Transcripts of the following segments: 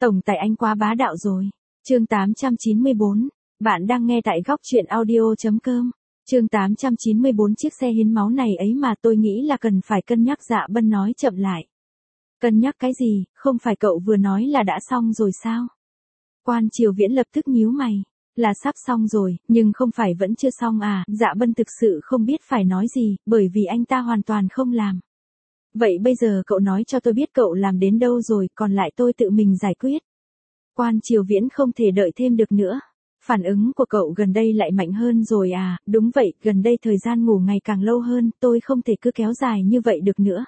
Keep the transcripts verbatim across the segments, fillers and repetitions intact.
Tổng tài anh quá bá đạo rồi. Chương tám trăm chín mươi bốn. Bạn đang nghe tại góc truyện audio chấm com. Chương tám trăm chín mươi bốn. Chiếc xe hiến máu này ấy mà tôi nghĩ là cần phải cân nhắc. Dạ Bân nói chậm lại. Cân nhắc cái gì, không phải cậu vừa nói là đã xong rồi sao? Quan Triều Viễn lập tức nhíu mày. Là sắp xong rồi, nhưng không phải vẫn chưa xong à? Dạ Bân thực sự không biết phải nói gì, bởi vì anh ta hoàn toàn không làm. Vậy bây giờ cậu nói cho tôi biết cậu làm đến đâu rồi, còn lại tôi tự mình giải quyết. Quan Triều Viễn không thể đợi thêm được nữa. Phản ứng của cậu gần đây lại mạnh hơn rồi à? Đúng vậy, gần đây thời gian ngủ ngày càng lâu hơn, tôi không thể cứ kéo dài như vậy được nữa.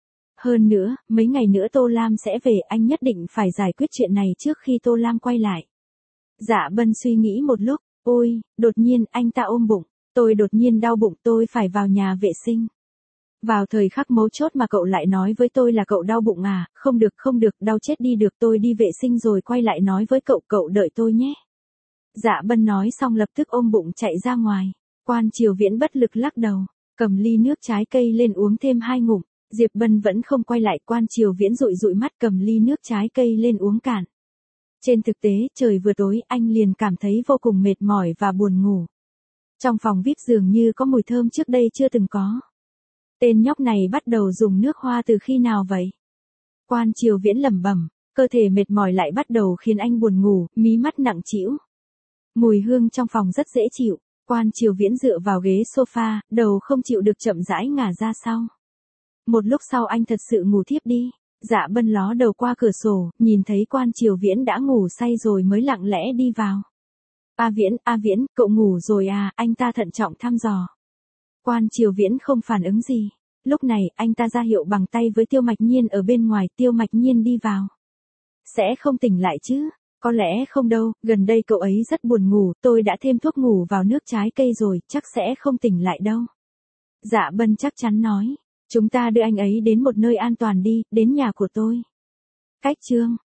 Hơn nữa, mấy ngày nữa Tô Lam sẽ về, anh nhất định phải giải quyết chuyện này trước khi Tô Lam quay lại. Dạ Bân suy nghĩ một lúc, ôi, đột nhiên anh ta ôm bụng, tôi đột nhiên đau bụng, tôi phải vào nhà vệ sinh. Vào thời khắc mấu chốt mà cậu lại nói với tôi là cậu đau bụng à? Không được không được, đau chết đi được, tôi đi vệ sinh rồi quay lại nói với cậu, cậu đợi tôi nhé. Dạ Bân nói xong lập tức ôm bụng chạy ra ngoài. Quan Triều Viễn bất lực lắc đầu, cầm ly nước trái cây lên uống thêm hai ngụm. Diệp Bân vẫn không quay lại. Quan Triều Viễn dụi dụi mắt cầm ly nước trái cây lên uống cạn. Trên thực tế, trời vừa tối, anh liền cảm thấy vô cùng mệt mỏi và buồn ngủ. Trong phòng vê i pê dường như có mùi thơm trước đây chưa từng có. Tên nhóc này bắt đầu dùng nước hoa từ khi nào vậy? Quan Triều Viễn lẩm bẩm, cơ thể mệt mỏi lại bắt đầu khiến anh buồn ngủ, mí mắt nặng trĩu. Mùi hương trong phòng rất dễ chịu. Quan Triều Viễn dựa vào ghế sofa, đầu không chịu được chậm rãi ngả ra sau. Một lúc sau anh thật sự ngủ thiếp đi. Dạ Bân ló đầu qua cửa sổ, nhìn thấy Quan Triều Viễn đã ngủ say rồi mới lặng lẽ đi vào. A Viễn, A Viễn, cậu ngủ rồi à? Anh ta thận trọng thăm dò. Quan Triều Viễn không phản ứng gì. Lúc này, anh ta ra hiệu bằng tay với Tiêu Mạch Nhiên ở bên ngoài. Tiêu Mạch Nhiên đi vào. Sẽ không tỉnh lại chứ? Có lẽ không đâu, gần đây cậu ấy rất buồn ngủ, tôi đã thêm thuốc ngủ vào nước trái cây rồi, chắc sẽ không tỉnh lại đâu. Dạ Bân chắc chắn nói. Chúng ta đưa anh ấy đến một nơi an toàn đi, đến nhà của tôi. Cách chương